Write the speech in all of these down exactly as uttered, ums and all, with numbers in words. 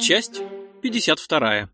Часть пятьдесят вторая.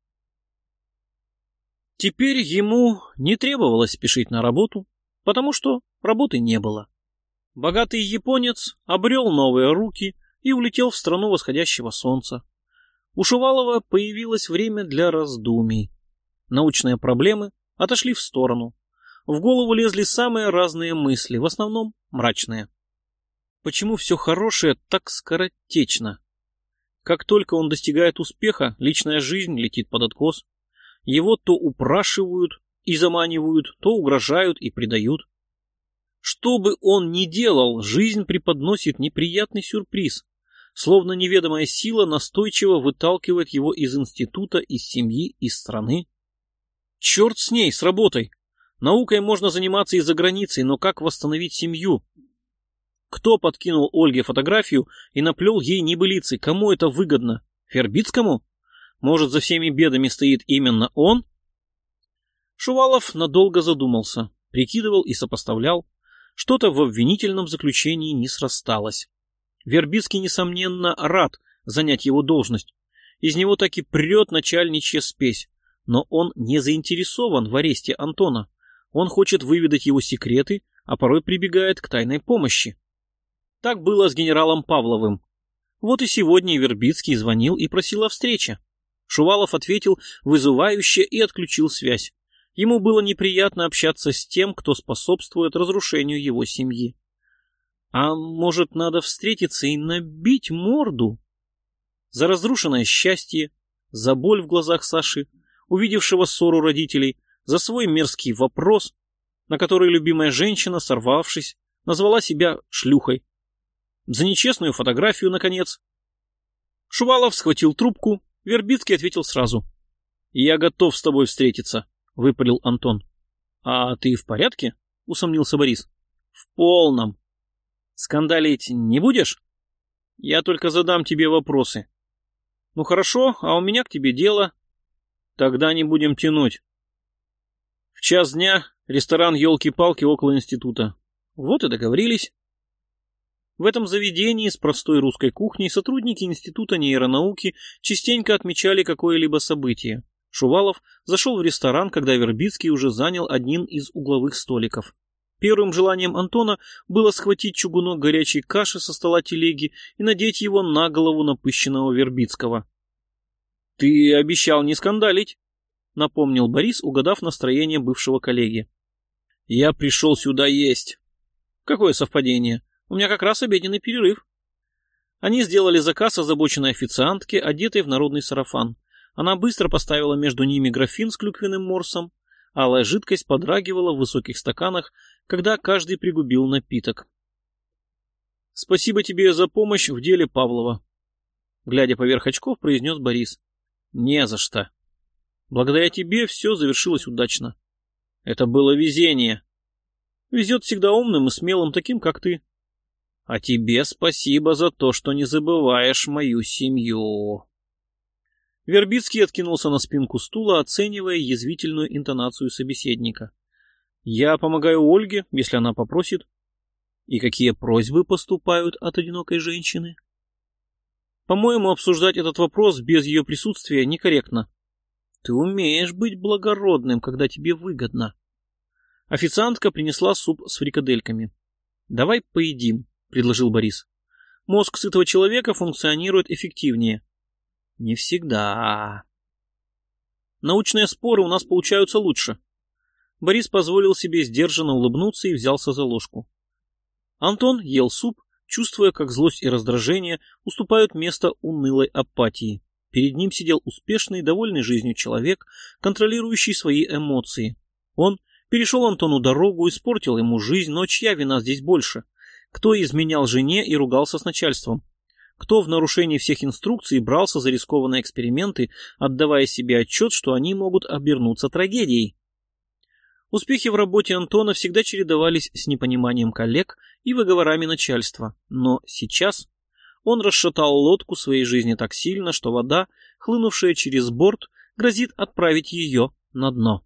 Теперь ему не требовалось спешить на работу, потому что работы не было. Богатый японец обрел новые руки и улетел в страну восходящего солнца. У Шувалова появилось время для раздумий. Научные проблемы отошли в сторону. В голову лезли самые разные мысли, в основном мрачные. Почему все хорошее так скоротечно? Как только он достигает успеха, личная жизнь летит под откос. Его то упрашивают и заманивают, то угрожают и предают. Что бы он ни делал, жизнь преподносит неприятный сюрприз, словно неведомая сила настойчиво выталкивает его из института, из семьи, из страны. Черт с ней, с работой! Наукой можно заниматься и за границей, но как восстановить семью? Кто подкинул Ольге фотографию и наплел ей небылицы? Кому это выгодно? Вербицкому? Может, за всеми бедами стоит именно он? Шувалов надолго задумался, прикидывал и сопоставлял. Что-то в обвинительном заключении не срасталось. Вербицкий, несомненно, рад занять его должность. Из него так и прет начальничья спесь. Но он не заинтересован в аресте Антона. Он хочет выведать его секреты, а порой прибегает к тайной помощи. Так было с генералом Павловым. Вот и сегодня Вербицкий звонил и просил о встрече. Шувалов ответил вызывающе и отключил связь. Ему было неприятно общаться с тем, кто способствует разрушению его семьи. А может, надо встретиться и набить морду? За разрушенное счастье, за боль в глазах Саши, увидевшего ссору родителей, за свой мерзкий вопрос, на который любимая женщина, сорвавшись, назвала себя шлюхой. За нечестную фотографию, наконец. Шувалов схватил трубку, Вербицкий ответил сразу. «Я готов с тобой встретиться», — выпалил Антон. «А ты в порядке?» — усомнился Борис. «В полном. Скандалить не будешь? Я только задам тебе вопросы». «Ну хорошо, а у меня к тебе дело». «Тогда не будем тянуть». В час дня ресторан «Елки-палки» около института. Вот и договорились. В этом заведении с простой русской кухней сотрудники Института нейронауки частенько отмечали какое-либо событие. Шувалов зашел в ресторан, когда Вербицкий уже занял один из угловых столиков. Первым желанием Антона было схватить чугунок горячей каши со стола телеги и надеть его на голову напыщенного Вербицкого. «Ты обещал не скандалить», — напомнил Борис, угадав настроение бывшего коллеги. «Я пришел сюда есть». «Какое совпадение? У меня как раз обеденный перерыв». Они сделали заказ озабоченной официантке, одетой в народный сарафан. Она быстро поставила между ними графин с клюквенным морсом. Алая жидкость подрагивала в высоких стаканах, когда каждый пригубил напиток. «Спасибо тебе за помощь в деле Павлова», — глядя поверх очков, произнес Борис. «Не за что. Благодаря тебе все завершилось удачно. Это было везение. Везет всегда умным и смелым, таким, как ты. А тебе спасибо за то, что не забываешь мою семью». Вербицкий откинулся на спинку стула, оценивая язвительную интонацию собеседника. «Я помогаю Ольге, если она попросит». «И какие просьбы поступают от одинокой женщины?» «По-моему, обсуждать этот вопрос без ее присутствия некорректно». «Ты умеешь быть благородным, когда тебе выгодно». Официантка принесла суп с фрикадельками. «Давай поедим», — предложил Борис. «Мозг сытого человека функционирует эффективнее». «Не всегда. Научные споры у нас получаются лучше». Борис позволил себе сдержанно улыбнуться и взялся за ложку. Антон ел суп, чувствуя, как злость и раздражение уступают место унылой апатии. Перед ним сидел успешный, довольный жизнью человек, контролирующий свои эмоции. Он перешел Антону дорогу, испортил ему жизнь, но чья вина здесь больше? Кто изменял жене и ругался с начальством? Кто в нарушении всех инструкций брался за рискованные эксперименты, отдавая себе отчет, что они могут обернуться трагедией? Успехи в работе Антона всегда чередовались с непониманием коллег и выговорами начальства. Но сейчас он расшатал лодку своей жизни так сильно, что вода, хлынувшая через борт, грозит отправить ее на дно.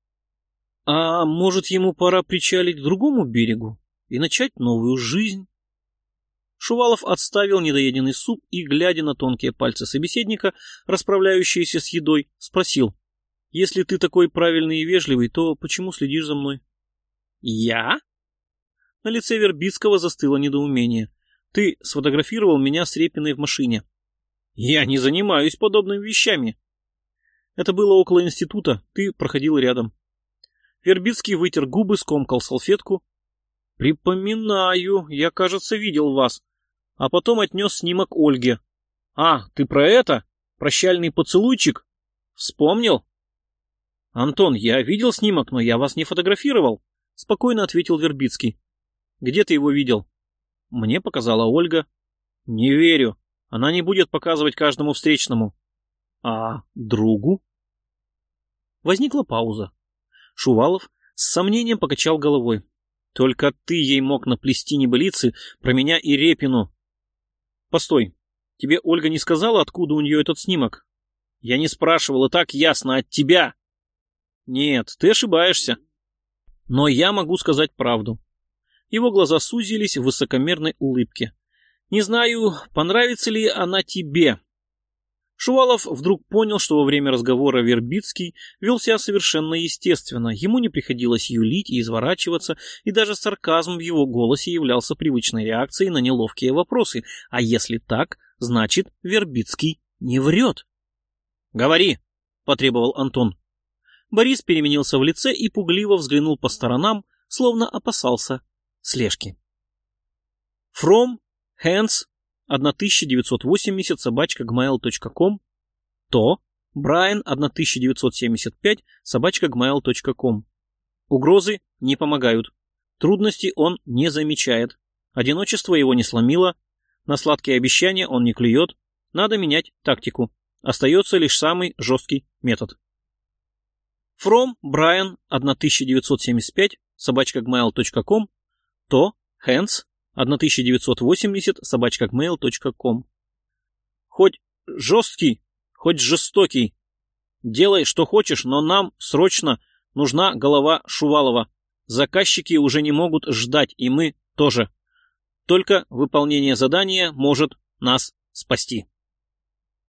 А может, ему пора причалить к другому берегу и начать новую жизнь? Шувалов отставил недоеденный суп и, глядя на тонкие пальцы собеседника, расправляющиеся с едой, спросил: «Если ты такой правильный и вежливый, то почему следишь за мной?» «Я?» На лице Вербицкого застыло недоумение. «Ты сфотографировал меня с Репиной в машине». «Я не занимаюсь подобными вещами». «Это было около института, ты проходил рядом». Вербицкий вытер губы, скомкал салфетку. «Припоминаю, я, кажется, видел вас». А потом отнес снимок Ольге. «А, ты про это? Прощальный поцелуйчик? Вспомнил?» «Антон, я видел снимок, но я вас не фотографировал», — спокойно ответил Вербицкий. «Где ты его видел?» «Мне показала Ольга». «Не верю. Она не будет показывать каждому встречному». «А другу?» Возникла пауза. Шувалов с сомнением покачал головой. «Только ты ей мог наплести небылицы про меня и Репину». «Постой, тебе Ольга не сказала, откуда у нее этот снимок?» «Я не спрашивал, и так ясно, от тебя». «Нет, ты ошибаешься». «Но я могу сказать правду». Его глаза сузились в высокомерной улыбке. «Не знаю, понравится ли она тебе». Шувалов вдруг понял, что во время разговора Вербицкий вел себя совершенно естественно, ему не приходилось юлить и изворачиваться, и даже сарказм в его голосе являлся привычной реакцией на неловкие вопросы. А если так, значит, Вербицкий не врет. «Говори!» — потребовал Антон. Борис переменился в лице и пугливо взглянул по сторонам, словно опасался слежки. From Hands тысяча девятьсот восемьдесят собачка gmail точка ком, то Брайан тысяча девятьсот семьдесят пять собачка gmail точка ком. Угрозы не помогают. Трудности он не замечает. Одиночество его не сломило. На сладкие обещания он не клюет. Надо менять тактику. Остается лишь самый жесткий метод. From Брайан тысяча девятьсот семьдесят пять собачка gmail точка ком, то Hands тысяча девятьсот восемьдесят собачка gmail точка ком. Хоть жесткий, хоть жестокий. Делай, что хочешь, но нам срочно нужна голова Шувалова. Заказчики уже не могут ждать, и мы тоже. Только выполнение задания может нас спасти.